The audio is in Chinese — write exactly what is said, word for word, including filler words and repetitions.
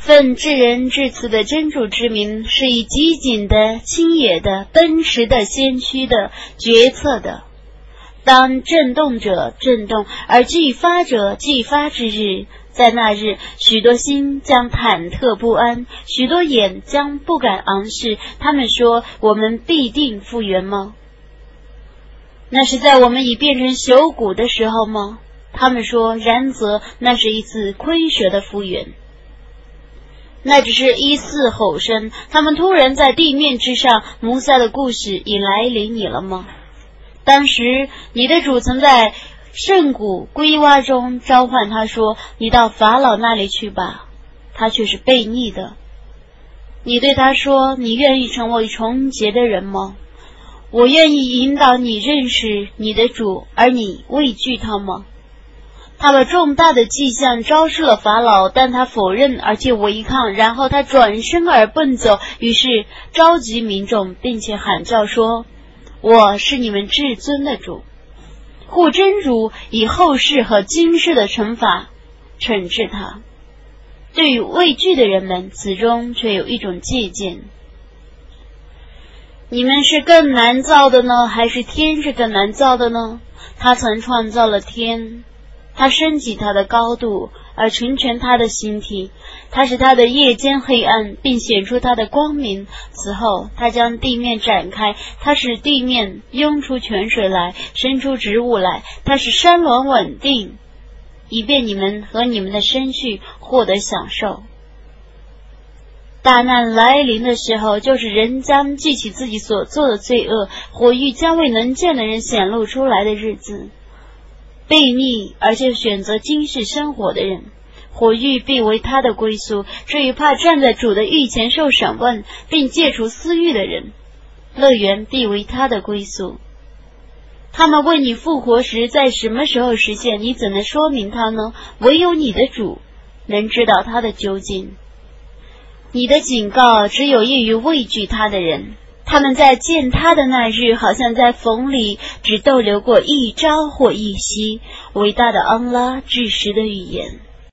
奉至仁至慈的真主之名，是以极紧的、清野的、奔驰的、先驱的、决策的。当震动者震动，而既发者既发之日，在那日，许多心将忐忑不安，许多眼将不敢昂视。他们说：我们必定复原吗？那是在我们已变成朽骨的时候吗？他们说：然则那是一次蝰蛇的复原。那只是一似吼声。他们突然在地面之上，摩萨的故事已来临你了吗？当时你的主曾在圣谷龟洼中召唤他说：你到法老那里去吧。他却是悖逆的。你对他说：你愿意成为纯洁的人吗？我愿意引导你认识你的主，而你畏惧他吗？他把重大的迹象昭示了法老，但他否认而且违抗，然后他转身而奔走，于是召集民众，并且喊叫说：我是你们至尊的主，护真主以后世和今世的惩罚惩治他。对于畏惧的人们，此中却有一种借鉴。你们是更难造的呢，还是天是更难造的呢？他曾创造了天，他升级他的高度，而成全他的形体。他使他的夜间黑暗，并显出他的光明。此后他将地面展开，他使地面涌出泉水来，生出植物来。他使山峦稳定，以便你们和你们的生畜获得享受。大难来临的时候，就是人将记起自己所做的罪恶，火狱将为能见的人显露出来的日子。悖逆而且选择今世生活的人，火狱必为他的归宿。至于怕站在主的狱前受审问并戒除私欲的人，乐园必为他的归宿。他们为你复活时在什么时候实现，你怎能说明他呢？唯有你的主能知道他的究竟。你的警告只有益于畏惧他的人，他们在见他的那日，好像在缝里只逗留过一朝或一夕。伟大的安拉至实的预言。